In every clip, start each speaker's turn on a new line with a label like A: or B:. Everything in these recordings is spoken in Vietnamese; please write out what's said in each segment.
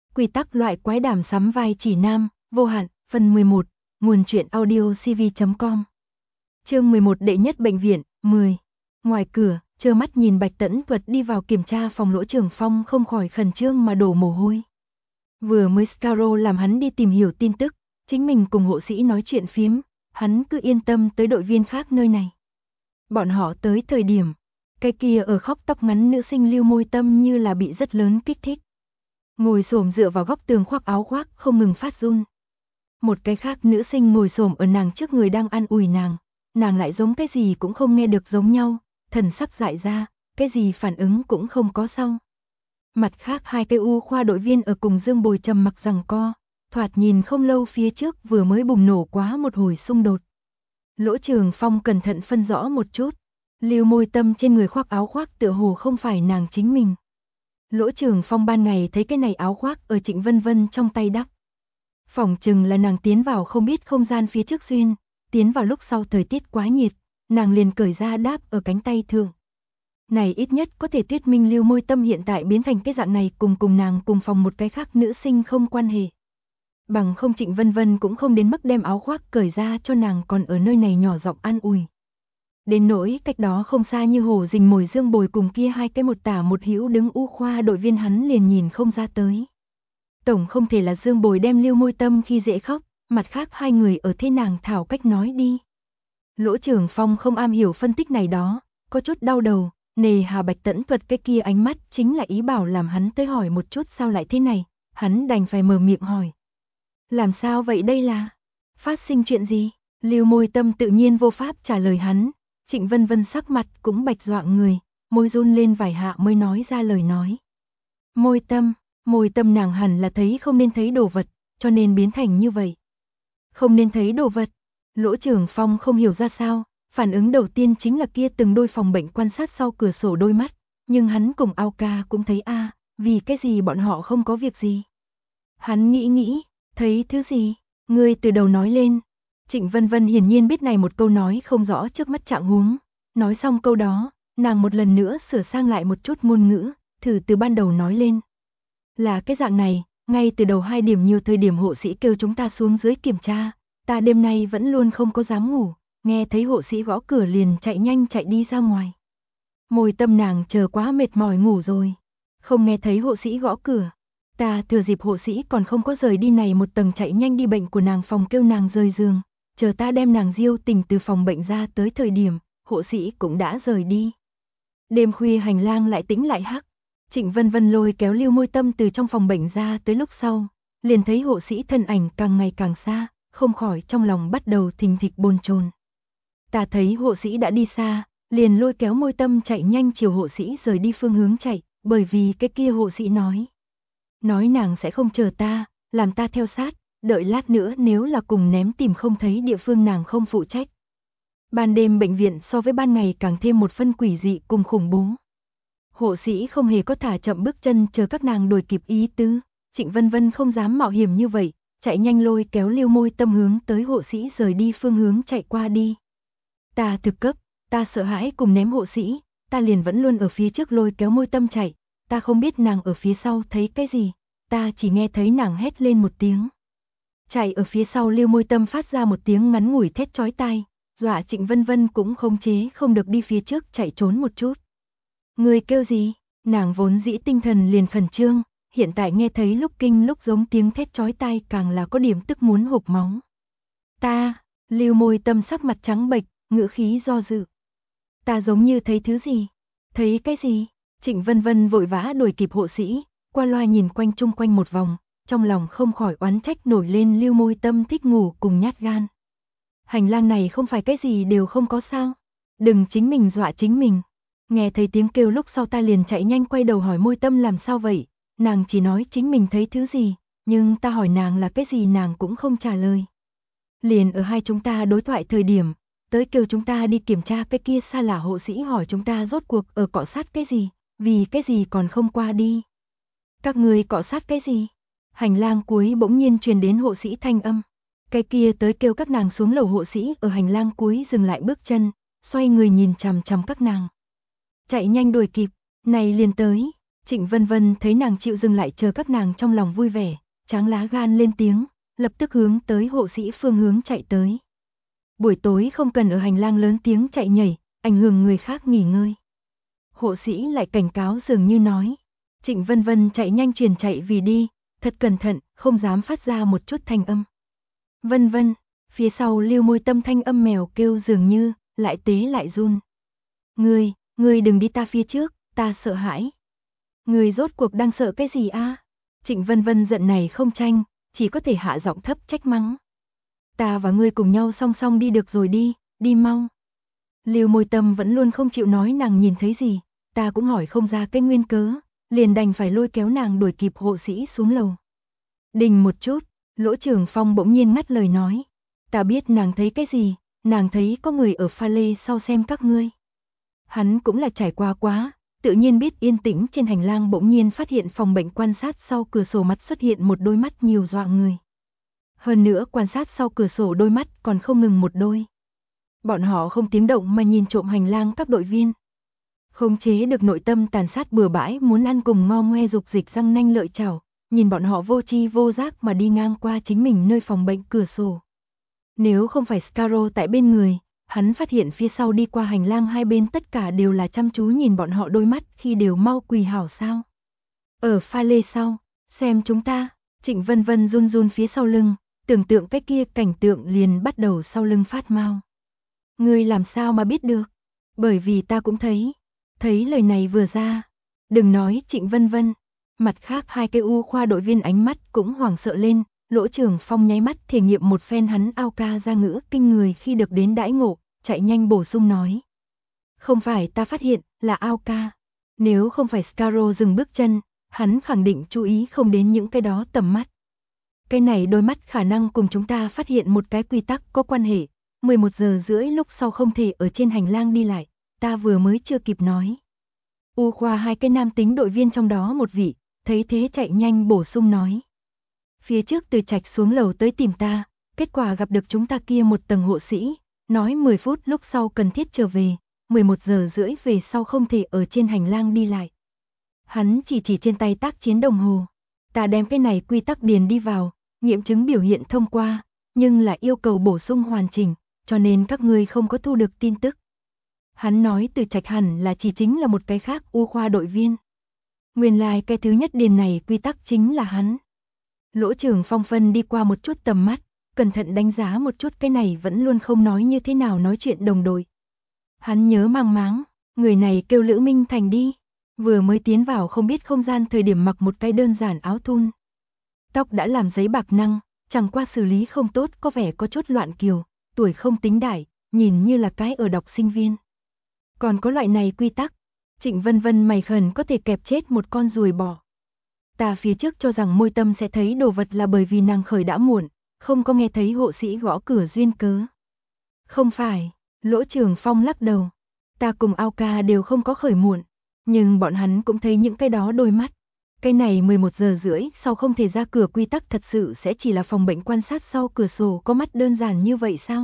A: Quy tắc loại quái đàm sắm vai chỉ nam, vô hạn, phần 11, nguồn truyện audio cv.com. Chương 11 đệ nhất bệnh viện, 10. Ngoài cửa, trơ mắt nhìn Bạch Tẫn Tuật đi vào kiểm tra phòng Lỗ Trường Phong không khỏi khẩn trương mà đổ mồ hôi. Vừa mới Scarrow làm hắn đi tìm hiểu tin tức, chính mình cùng hộ sĩ nói chuyện phiếm, hắn cứ yên tâm tới đội viên khác nơi này. Bọn họ tới thời điểm, cái kia ở khóc tóc ngắn nữ sinh Lưu Môi Tâm như là bị rất lớn kích thích. Ngồi xổm dựa vào góc tường khoác áo khoác không ngừng phát run. Một cái khác nữ sinh ngồi xổm ở nàng trước người đang an ủi nàng lại giống cái gì cũng không nghe được giống nhau, thần sắc dại ra, cái gì phản ứng cũng không có sau. Mặt khác hai cái U khoa đội viên ở cùng Dương Bồi trầm mặc giằng co, thoạt nhìn không lâu phía trước vừa mới bùng nổ quá một hồi xung đột. Lỗ Trường Phong cẩn thận phân rõ một chút, Lưu Môi Tâm trên người khoác áo khoác tựa hồ không phải nàng chính mình. Lỗ Trường Phong ban ngày thấy cái này áo khoác ở Trịnh Vân Vân trong tay đắp. Phỏng chừng là nàng tiến vào không biết không gian phía trước duyên, tiến vào lúc sau thời tiết quá nhiệt, nàng liền cởi ra đáp ở cánh tay thượng. Này ít nhất có thể thuyết minh Lưu Môi Tâm hiện tại biến thành cái dạng này cùng nàng cùng phòng một cái khác nữ sinh không quan hệ. Bằng không Trịnh Vân Vân cũng không đến mức đem áo khoác cởi ra cho nàng còn ở nơi này nhỏ giọng an ủi. Đến nỗi cách đó không xa như hồ rình mồi Dương Bồi cùng kia hai cái một tả một hữu đứng U khoa đội viên hắn liền nhìn không ra tới. Tổng không thể là Dương Bồi đem Lưu Môi Tâm khi dễ khóc, mặt khác hai người ở thế nàng thảo cách nói đi. Lỗ Trường Phong không am hiểu phân tích này đó, có chút đau đầu, nề hà Bạch Tẫn Tuật cái kia ánh mắt chính là ý bảo làm hắn tới hỏi một chút sao lại thế này, hắn đành phải mở miệng hỏi. Làm sao vậy đây là? Phát sinh chuyện gì? Lưu Môi Tâm tự nhiên vô pháp trả lời hắn, Trịnh Vân Vân sắc mặt cũng bạch doạng người, môi run lên vài hạ mới nói ra lời nói. Môi tâm nàng hẳn là thấy không nên thấy đồ vật, cho nên biến thành như vậy. Không nên thấy đồ vật, Lỗ Trường Phong không hiểu ra sao, phản ứng đầu tiên chính là kia từng đôi phòng bệnh quan sát sau cửa sổ đôi mắt, nhưng hắn cùng Ao Ca cũng thấy vì cái gì bọn họ không có việc gì. Hắn nghĩ, thấy thứ gì, ngươi từ đầu nói lên. Trịnh Vân Vân hiển nhiên biết này một câu nói không rõ trước mắt trạng huống, nói xong câu đó, nàng một lần nữa sửa sang lại một chút ngôn ngữ, thử từ ban đầu nói lên. Là cái dạng này, ngay từ đầu 2 điểm nhiều thời điểm hộ sĩ kêu chúng ta xuống dưới kiểm tra, ta đêm nay vẫn luôn không có dám ngủ, nghe thấy hộ sĩ gõ cửa liền chạy nhanh chạy đi ra ngoài. Môi tâm nàng chờ quá mệt mỏi ngủ rồi, không nghe thấy hộ sĩ gõ cửa. Ta thừa dịp hộ sĩ còn không có rời đi này một tầng chạy nhanh đi bệnh của nàng phòng kêu nàng rời giường, chờ ta đem nàng Diêu Tình từ phòng bệnh ra tới thời điểm, hộ sĩ cũng đã rời đi. Đêm khuya hành lang lại tĩnh lại hắc, Trịnh Vân Vân lôi kéo Lưu Môi Tâm từ trong phòng bệnh ra tới lúc sau, liền thấy hộ sĩ thân ảnh càng ngày càng xa, không khỏi trong lòng bắt đầu thình thịch bồn chồn. Ta thấy hộ sĩ đã đi xa, liền lôi kéo Môi Tâm chạy nhanh chiều hộ sĩ rời đi phương hướng chạy, bởi vì cái kia hộ sĩ nói nàng sẽ không chờ ta, làm ta theo sát, đợi lát nữa nếu là cùng ném tìm không thấy địa phương nàng không phụ trách. Ban đêm bệnh viện so với ban ngày càng thêm một phân quỷ dị cùng khủng bố. Hộ sĩ không hề có thả chậm bước chân chờ các nàng đuổi kịp ý tứ, Trịnh Vân Vân không dám mạo hiểm như vậy, chạy nhanh lôi kéo Lưu Môi Tâm hướng tới hộ sĩ rời đi phương hướng chạy qua đi. Ta thực cấp, ta sợ hãi cùng ném hộ sĩ, ta liền vẫn luôn ở phía trước lôi kéo Môi Tâm chạy, ta không biết nàng ở phía sau thấy cái gì, ta chỉ nghe thấy nàng hét lên một tiếng. Chạy ở phía sau Lưu Môi Tâm phát ra một tiếng ngắn ngủi thét chói tai, dọa Trịnh Vân Vân cũng khống chế không được đi phía trước chạy trốn một chút. Người kêu gì? Nàng vốn dĩ tinh thần liền khẩn trương, hiện tại nghe thấy lúc kinh lúc giống tiếng thét chói tai càng là có điểm tức muốn hộc máu. Ta, Lưu Môi Tâm sắc mặt trắng bệch, ngữ khí do dự. Ta giống như thấy thứ gì? Thấy cái gì? Trịnh Vân Vân vội vã đuổi kịp hộ sĩ, qua loa nhìn quanh chung quanh một vòng, trong lòng không khỏi oán trách nổi lên Lưu Môi Tâm thích ngủ cùng nhát gan. Hành lang này không phải cái gì đều không có sao? Đừng chính mình dọa chính mình. Nghe thấy tiếng kêu lúc sau ta liền chạy nhanh quay đầu hỏi Môi Tâm làm sao vậy, nàng chỉ nói chính mình thấy thứ gì, nhưng ta hỏi nàng là cái gì nàng cũng không trả lời. Liền ở hai chúng ta đối thoại thời điểm, tới kêu chúng ta đi kiểm tra cái kia xa lạ hộ sĩ hỏi chúng ta rốt cuộc ở cọ sát cái gì, vì cái gì còn không qua đi. Các người cọ sát cái gì? Hành lang cuối bỗng nhiên truyền đến hộ sĩ thanh âm. Cái kia tới kêu các nàng xuống lầu hộ sĩ ở hành lang cuối dừng lại bước chân, xoay người nhìn chằm chằm các nàng. Chạy nhanh đuổi kịp, này liền tới, Trịnh Vân Vân thấy nàng chịu dừng lại chờ các nàng trong lòng vui vẻ, tráng lá gan lên tiếng, lập tức hướng tới hộ sĩ phương hướng chạy tới. Buổi tối không cần ở hành lang lớn tiếng chạy nhảy, ảnh hưởng người khác nghỉ ngơi. Hộ sĩ lại cảnh cáo dường như nói. Trịnh Vân Vân chạy nhanh truyền chạy vì đi, thật cẩn thận, không dám phát ra một chút thanh âm. Vân Vân, phía sau Lưu Môi Tâm thanh âm mèo kêu dường như, lại tế lại run. Ngươi đừng đi ta phía trước, ta sợ hãi. Ngươi rốt cuộc đang sợ cái gì a? Trịnh Vân Vân giận này không tranh, chỉ có thể hạ giọng thấp trách mắng. Ta và ngươi cùng nhau song song đi được rồi đi mau. Lưu Môi Tâm vẫn luôn không chịu nói nàng nhìn thấy gì, ta cũng hỏi không ra cái nguyên cớ, liền đành phải lôi kéo nàng đuổi kịp hộ sĩ xuống lầu. Đình một chút, Lỗ Trường Phong bỗng nhiên ngắt lời nói. Ta biết nàng thấy cái gì, nàng thấy có người ở pha lê sau xem các ngươi. Hắn cũng là trải qua quá, tự nhiên biết yên tĩnh trên hành lang bỗng nhiên phát hiện phòng bệnh quan sát sau cửa sổ mặt xuất hiện một đôi mắt nhiều dọa người. Hơn nữa quan sát sau cửa sổ đôi mắt còn không ngừng một đôi. Bọn họ không tiếng động mà nhìn trộm hành lang các đội viên. Khống chế được nội tâm tàn sát bừa bãi muốn ăn cùng ngo ngoe dục dịch răng nanh lợi chảo, nhìn bọn họ vô tri vô giác mà đi ngang qua chính mình nơi phòng bệnh cửa sổ. Nếu không phải Scarrow tại bên người, hắn phát hiện phía sau đi qua hành lang hai bên tất cả đều là chăm chú nhìn bọn họ đôi mắt khi đều mau quỳ hảo sao. Ở pha lê sau, xem chúng ta, Trịnh Vân Vân run run phía sau lưng, tưởng tượng cái kia cảnh tượng liền bắt đầu sau lưng phát mau. Ngươi làm sao mà biết được? Bởi vì ta cũng thấy lời này vừa ra. Đừng nói Trịnh Vân Vân, mặt khác hai cái U khoa đội viên ánh mắt cũng hoảng sợ lên, Lỗ Trường Phong nháy mắt thể nghiệm một phen hắn ao ca ra ngữ kinh người khi được đến đãi ngộ, chạy nhanh bổ sung nói. Không phải ta phát hiện, là ao ca. Nếu không phải Scarrow dừng bước chân, hắn khẳng định chú ý không đến những cái đó tầm mắt. Cái này đôi mắt khả năng cùng chúng ta phát hiện một cái quy tắc có quan hệ, 11 giờ rưỡi lúc sau không thể ở trên hành lang đi lại, ta vừa mới chưa kịp nói. U khoa hai cái nam tính đội viên trong đó một vị, thấy thế chạy nhanh bổ sung nói. Phía trước Từ Trạch xuống lầu tới tìm ta, kết quả gặp được chúng ta kia một tầng hộ sĩ, nói 10 phút lúc sau cần thiết trở về, 11 giờ rưỡi về sau không thể ở trên hành lang đi lại. Hắn chỉ trên tay tác chiến đồng hồ, ta đem cái này quy tắc điền đi vào, nghiệm chứng biểu hiện thông qua, nhưng là yêu cầu bổ sung hoàn chỉnh, cho nên các ngươi không có thu được tin tức. Hắn nói Từ Trạch hẳn là chỉ chính là một cái khác U khoa đội viên. Nguyên lai cái thứ nhất điền này quy tắc chính là hắn. Lỗ Trường Phong phân đi qua một chút tầm mắt, cẩn thận đánh giá một chút cái này vẫn luôn không nói như thế nào nói chuyện đồng đội. Hắn nhớ mang máng, người này kêu Lữ Minh Thành đi, vừa mới tiến vào không biết không gian thời điểm mặc một cái đơn giản áo thun. Tóc đã làm giấy bạc năng, chẳng qua xử lý không tốt có vẻ có chút loạn kiều, tuổi không tính đại, nhìn như là cái ở đọc sinh viên. Còn có loại này quy tắc, Trịnh Vân Vân mày khẩn có thể kẹp chết một con ruồi bò. Ta phía trước cho rằng Môi Tâm sẽ thấy đồ vật là bởi vì nàng khởi đã muộn, không có nghe thấy hộ sĩ gõ cửa duyên cớ. Không phải, Lỗ Trường Phong lắc đầu. Ta cùng Ao Ca đều không có khởi muộn, nhưng bọn hắn cũng thấy những cái đó đôi mắt. Cái này 11 giờ rưỡi sau không thể ra cửa quy tắc thật sự sẽ chỉ là phòng bệnh quan sát sau cửa sổ có mắt đơn giản như vậy sao?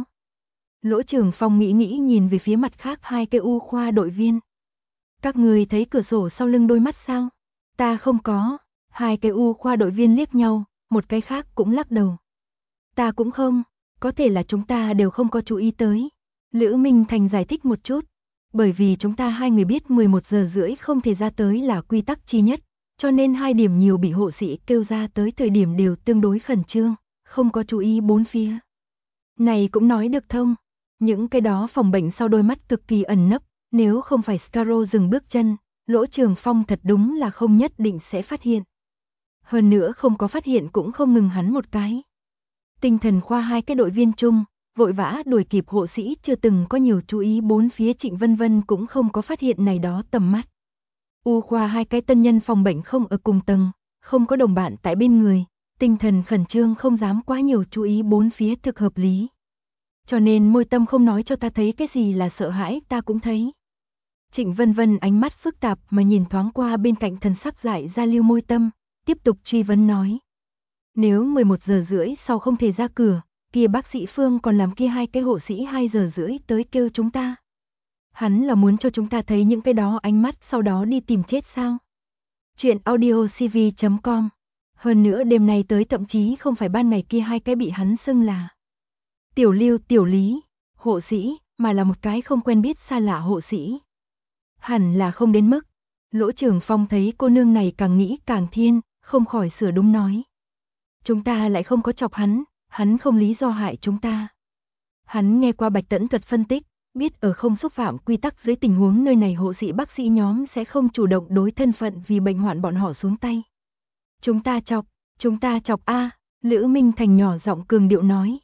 A: Lỗ Trường Phong nghĩ nhìn về phía mặt khác hai cái U khoa đội viên. Các người thấy cửa sổ sau lưng đôi mắt sao? Ta không có. Hai cái U khoa đội viên liếc nhau, một cái khác cũng lắc đầu. Ta cũng không, có thể là chúng ta đều không có chú ý tới. Lữ Minh Thành giải thích một chút. Bởi vì chúng ta hai người biết 11 giờ rưỡi không thể ra tới là quy tắc chi nhất, cho nên hai điểm nhiều bị hộ sĩ kêu ra tới thời điểm đều tương đối khẩn trương, không có chú ý bốn phía. Này cũng nói được thông, những cái đó phòng bệnh sau đôi mắt cực kỳ ẩn nấp, nếu không phải Scarrow dừng bước chân, Lỗ Trường Phong thật đúng là không nhất định sẽ phát hiện. Hơn nữa không có phát hiện cũng không ngừng hắn một cái. Tinh thần khoa hai cái đội viên chung, vội vã đuổi kịp hộ sĩ chưa từng có nhiều chú ý bốn phía Trịnh Vân Vân cũng không có phát hiện này đó tầm mắt. U khoa hai cái tân nhân phòng bệnh không ở cùng tầng, không có đồng bạn tại bên người, tinh thần khẩn trương không dám quá nhiều chú ý bốn phía thực hợp lý. Cho nên Môi Tâm không nói cho ta thấy cái gì là sợ hãi ta cũng thấy. Trịnh Vân Vân ánh mắt phức tạp mà nhìn thoáng qua bên cạnh thần sắc dại ra Lưu Môi Tâm, tiếp tục truy vấn nói. Nếu 11 giờ rưỡi sau không thể ra cửa, kia bác sĩ Phương còn làm kia hai cái hộ sĩ 2 giờ rưỡi tới kêu chúng ta. Hắn là muốn cho chúng ta thấy những cái đó ánh mắt sau đó đi tìm chết sao? Chuyện audio CV.com. Hơn nữa đêm nay tới thậm chí không phải ban ngày kia hai cái bị hắn xưng là Tiểu Lưu, Tiểu Lý, hộ sĩ, mà là một cái không quen biết xa lạ hộ sĩ. Hẳn là không đến mức. Lỗ Trường Phong thấy cô nương này càng nghĩ càng thiên, không khỏi sửa đúng nói. Chúng ta lại không có chọc hắn không lý do hại chúng ta. Hắn nghe qua Bạch Tẫn Thuật phân tích, biết ở không xúc phạm quy tắc dưới tình huống nơi này hộ sĩ bác sĩ nhóm sẽ không chủ động đối thân phận vì bệnh hoạn bọn họ xuống tay. Chúng ta chọc a, Lữ Minh Thành nhỏ giọng cường điệu nói.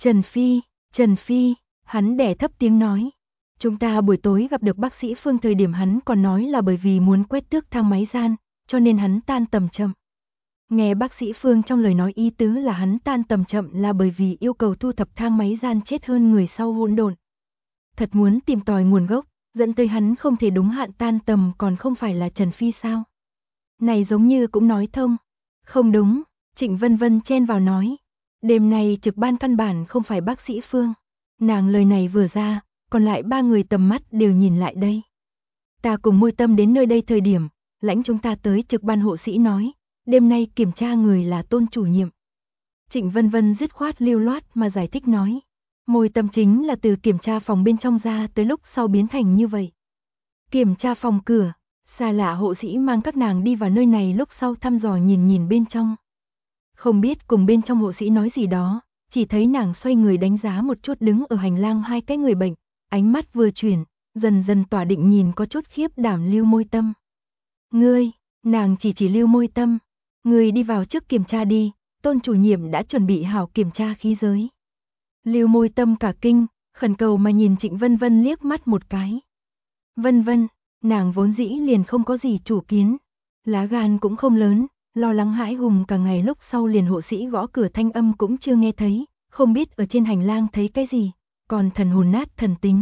A: Trần Phi, hắn đè thấp tiếng nói. Chúng ta buổi tối gặp được bác sĩ Phương thời điểm hắn còn nói là bởi vì muốn quét tước thang máy gian, cho nên hắn tan tầm chậm. Nghe bác sĩ Phương trong lời nói ý tứ là hắn tan tầm chậm là bởi vì yêu cầu thu thập thang máy gian chết hơn người sau hỗn độn. Thật muốn tìm tòi nguồn gốc, dẫn tới hắn không thể đúng hạn tan tầm còn không phải là Trần Phi sao? Này giống như cũng nói thông. Không đúng, Trịnh Vân Vân chen vào nói. Đêm nay trực ban căn bản không phải bác sĩ Phương. Nàng lời này vừa ra, còn lại ba người tầm mắt đều nhìn lại đây. Ta cùng Môi Tâm đến nơi đây thời điểm, lãnh chúng ta tới trực ban hộ sĩ nói, đêm nay kiểm tra người là Tôn chủ nhiệm. Trịnh Vân Vân dứt khoát lưu loát mà giải thích nói. Môi Tâm chính là từ kiểm tra phòng bên trong ra tới lúc sau biến thành như vậy. Kiểm tra phòng cửa, xa lạ hộ sĩ mang các nàng đi vào nơi này lúc sau thăm dò nhìn bên trong. Không biết cùng bên trong hộ sĩ nói gì đó, chỉ thấy nàng xoay người đánh giá một chút đứng ở hành lang hai cái người bệnh, ánh mắt vừa chuyển, dần dần tỏa định nhìn có chút khiếp đảm Lưu Môi Tâm. Ngươi, nàng chỉ Lưu Môi Tâm, ngươi đi vào trước kiểm tra đi, Tôn chủ nhiệm đã chuẩn bị hảo kiểm tra khí giới. Lưu Môi Tâm cả kinh, khẩn cầu mà nhìn Trịnh Vân Vân liếc mắt một cái. Vân Vân, nàng vốn dĩ liền không có gì chủ kiến, lá gan cũng không lớn, lo lắng hãi hùng cả ngày lúc sau liền hộ sĩ gõ cửa thanh âm cũng chưa nghe thấy, không biết ở trên hành lang thấy cái gì, còn thần hồn nát thần tính.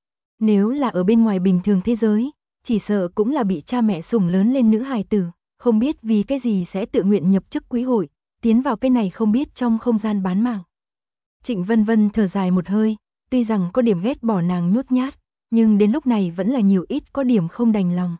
A: Nếu là ở bên ngoài bình thường thế giới, chỉ sợ cũng là bị cha mẹ sủng lớn lên nữ hài tử, không biết vì cái gì sẽ tự nguyện nhập chức quý hội, tiến vào cái này không biết trong không gian bán mạng. Trịnh Vân Vân thở dài một hơi, tuy rằng có điểm ghét bỏ nàng nhút nhát, nhưng đến lúc này vẫn là nhiều ít có điểm không đành lòng.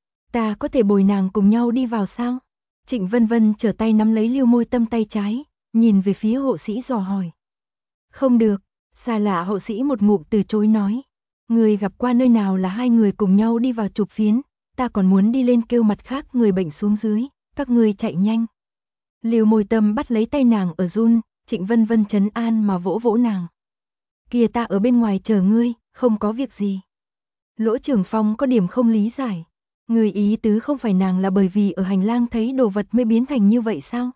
A: Ta có thể bồi nàng cùng nhau đi vào sao? Trịnh Vân Vân trở tay nắm lấy Lưu Môi Tâm tay trái, nhìn về phía hộ sĩ dò hỏi. Không được, xa lạ hộ sĩ một ngụm từ chối nói. Người gặp qua nơi nào là hai người cùng nhau đi vào chụp phiến, ta còn muốn đi lên kêu mặt khác người bệnh xuống dưới, các người chạy nhanh. Lưu Môi Tâm bắt lấy tay nàng ở run, Trịnh Vân Vân trấn an mà vỗ vỗ nàng. Kìa ta ở bên ngoài chờ ngươi, không có việc gì. Lỗ Trường Phong có điểm không lý giải. Người ý tứ không phải nàng là bởi vì ở hành lang thấy đồ vật mới biến thành như vậy sao?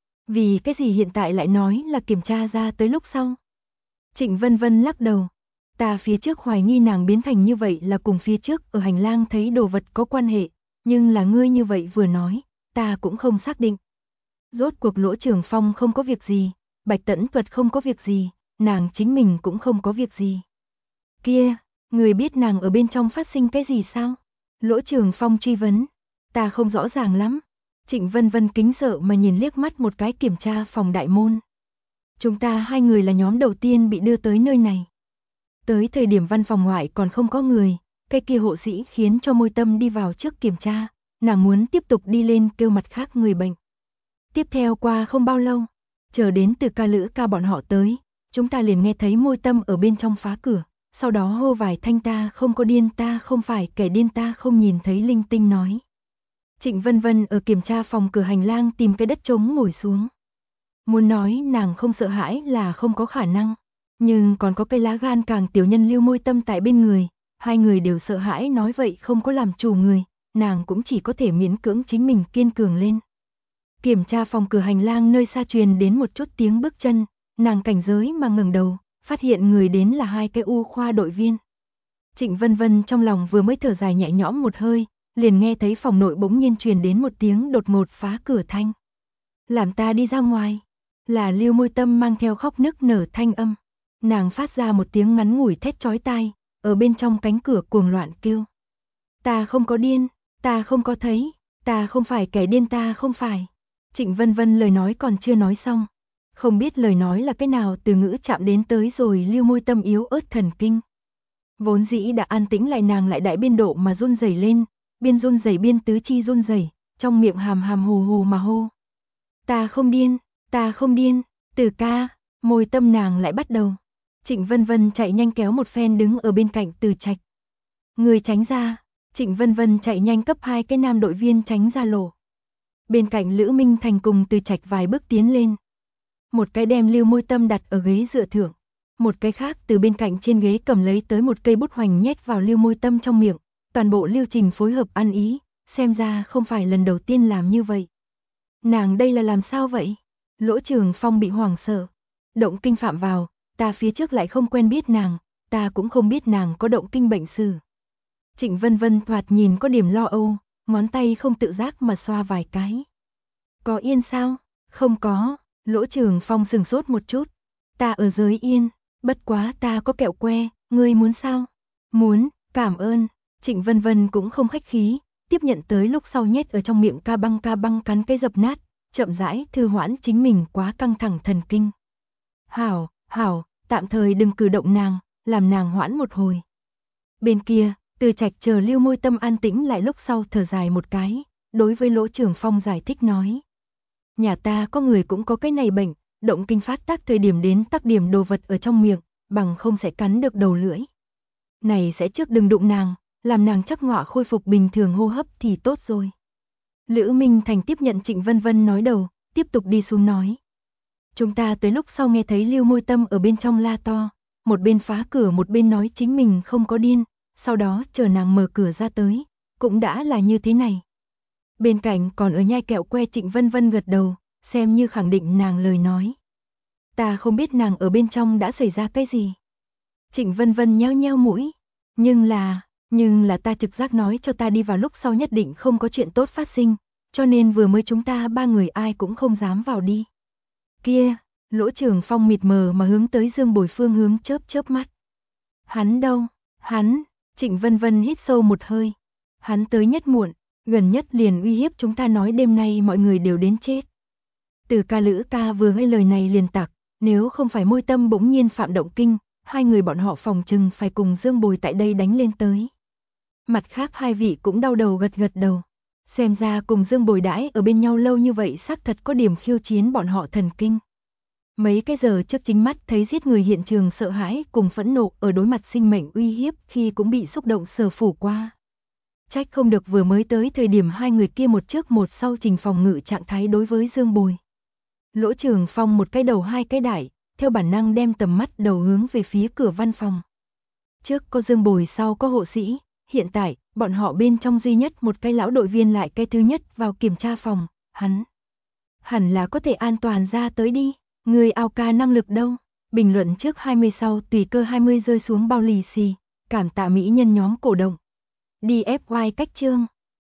A: Vì cái gì hiện tại lại nói là kiểm tra ra tới lúc sau? Trịnh Vân Vân lắc đầu. Ta phía trước hoài nghi nàng biến thành như vậy là cùng phía trước ở hành lang thấy đồ vật có quan hệ, nhưng là ngươi như vậy vừa nói, ta cũng không xác định. Rốt cuộc Lỗ Trường Phong không có việc gì, Bạch Tẫn Thuật không có việc gì, nàng chính mình cũng không có việc gì. Kia, người biết nàng ở bên trong phát sinh cái gì sao? Lỗ Trường Phong truy vấn. Ta không rõ ràng lắm. Trịnh Vân Vân kính sợ mà nhìn liếc mắt một cái kiểm tra phòng đại môn. Chúng ta hai người là nhóm đầu tiên bị đưa tới nơi này. Tới thời điểm văn phòng ngoại còn không có người, cái kia hộ sĩ khiến cho Môi Tâm đi vào trước kiểm tra, nàng muốn tiếp tục đi lên kêu mặt khác người bệnh. Tiếp theo qua không bao lâu, chờ đến từ ca Lữ ca bọn họ tới, chúng ta liền nghe thấy Môi Tâm ở bên trong phá cửa. Sau đó hô vài thanh ta không có điên, ta không phải kẻ điên, ta không nhìn thấy linh tinh nói. Trịnh Vân Vân ở kiểm tra phòng cửa hành lang tìm cái đất trống ngồi xuống. Muốn nói nàng không sợ hãi là không có khả năng, nhưng còn có cái lá gan càng tiểu nhân Lưu Môi Tâm tại bên người, hai người đều sợ hãi nói vậy không có làm chủ người, nàng cũng chỉ có thể miễn cưỡng chính mình kiên cường lên. Kiểm tra phòng cửa hành lang nơi xa truyền đến một chút tiếng bước chân, nàng cảnh giới mà ngẩng đầu, phát hiện người đến là hai cái U khoa đội viên. Trịnh Vân Vân trong lòng vừa mới thở dài nhẹ nhõm một hơi, liền nghe thấy phòng nội bỗng nhiên truyền đến một tiếng đột ngột phá cửa thanh. Làm ta đi ra ngoài, là Lưu Môi Tâm mang theo khóc nức nở thanh âm. Nàng phát ra một tiếng ngắn ngủi thét chói tai, ở bên trong cánh cửa cuồng loạn kêu. Ta không có điên, ta không có thấy, ta không phải kẻ điên, ta không phải. Trịnh Vân Vân lời nói còn chưa nói xong. Không biết lời nói là cái nào từ ngữ chạm đến tới rồi Lưu Môi Tâm yếu ớt thần kinh. Vốn dĩ đã an tĩnh lại nàng lại đại biên độ mà run rẩy lên, biên run rẩy biên tứ chi run rẩy, trong miệng hàm hàm hồ hồ mà hô. Ta không điên, Từ ca, môi tâm nàng lại bắt đầu. Trịnh Vân Vân chạy nhanh kéo một phen đứng ở bên cạnh Từ Trạch. Người tránh ra, Trịnh Vân Vân chạy nhanh cấp 2 cái nam đội viên tránh ra lỗ. Bên cạnh Lữ Minh Thành cùng Từ Trạch vài bước tiến lên. Một cái đem Lưu Môi Tâm đặt ở ghế dựa thượng, một cái khác từ bên cạnh trên ghế cầm lấy tới một cây bút hoành nhét vào Lưu Môi Tâm trong miệng, toàn bộ lưu trình phối hợp ăn ý, xem ra không phải lần đầu tiên làm như vậy. Nàng đây là làm sao vậy? Lỗ Trường Phong bị hoảng sợ. Động kinh phạm vào, ta phía trước lại không quen biết nàng, ta cũng không biết nàng có động kinh bệnh sử. Trịnh Vân Vân thoạt nhìn có điểm lo âu, ngón tay không tự giác mà xoa vài cái. Có yên sao? Không có. Lỗ Trường Phong sừng sốt một chút. Ta ở giới yên, bất quá ta có kẹo que, ngươi muốn sao? Muốn, cảm ơn. Trịnh Vân Vân cũng không khách khí, tiếp nhận tới lúc sau nhét ở trong miệng ca băng cắn cái dập nát, chậm rãi thư hoãn chính mình quá căng thẳng thần kinh. Hảo, tạm thời đừng cử động nàng, làm nàng hoãn một hồi. Bên kia, Từ Trạch chờ Lưu Môi Tâm an tĩnh lại lúc sau thở dài một cái, đối với Lỗ Trường Phong giải thích nói. Nhà ta có người cũng có cái này bệnh, động kinh phát tác thời điểm đến tắc điểm đồ vật ở trong miệng, bằng không sẽ cắn được đầu lưỡi. Này sẽ trước đừng đụng nàng, làm nàng chắc ngọa khôi phục bình thường hô hấp thì tốt rồi. Lữ Minh Thành tiếp nhận Trịnh Vân Vân nói đầu, tiếp tục đi xuống nói. Chúng ta tới lúc sau nghe thấy Lưu Môi Tâm ở bên trong la to, một bên phá cửa một bên nói chính mình không có điên, sau đó chờ nàng mở cửa ra tới, cũng đã là như thế này. Bên cạnh còn ở nhai kẹo que Trịnh Vân Vân gật đầu, xem như khẳng định nàng lời nói. Ta không biết nàng ở bên trong đã xảy ra cái gì. Trịnh Vân Vân nheo nheo mũi, nhưng là ta trực giác nói cho ta đi vào lúc sau nhất định không có chuyện tốt phát sinh, cho nên vừa mới chúng ta ba người ai cũng không dám vào đi. Kia, Lỗ Trường Phong mịt mờ mà hướng tới Dương Bồi phương hướng chớp mắt. Hắn đâu? Hắn, Trịnh Vân Vân hít sâu một hơi. Hắn tới nhất muộn, gần nhất liền uy hiếp chúng ta nói đêm nay mọi người đều đến chết. Từ ca Lữ ca vừa nghe lời này liền tặc, nếu không phải Môi Tâm bỗng nhiên phạm động kinh, hai người bọn họ phòng trừng phải cùng Dương Bồi tại đây đánh lên tới. Mặt khác hai vị cũng đau đầu gật đầu. Xem ra cùng Dương Bồi đãi ở bên nhau lâu như vậy xác thật có điểm khiêu chiến bọn họ thần kinh. Mấy cái giờ trước chính mắt thấy giết người hiện trường sợ hãi cùng phẫn nộ ở đối mặt sinh mệnh uy hiếp khi cũng bị xúc động sờ phủ qua. Trách không được vừa mới tới thời điểm hai người kia một trước một sau trình phòng ngự trạng thái đối với Dương Bồi. Lỗ Trường Phong một cái đầu hai cái đại, theo bản năng đem tầm mắt đầu hướng về phía cửa văn phòng. Trước có Dương Bồi sau có hộ sĩ, hiện tại bọn họ bên trong duy nhất một cái lão đội viên lại cái thứ nhất vào kiểm tra phòng, hắn hẳn là có thể an toàn ra tới đi. Người ao ca năng lực đâu? Bình luận trước 20 sau tùy cơ 20 rơi xuống bao lì xì, cảm tạ mỹ nhân nhóm cổ động. DFY cách chương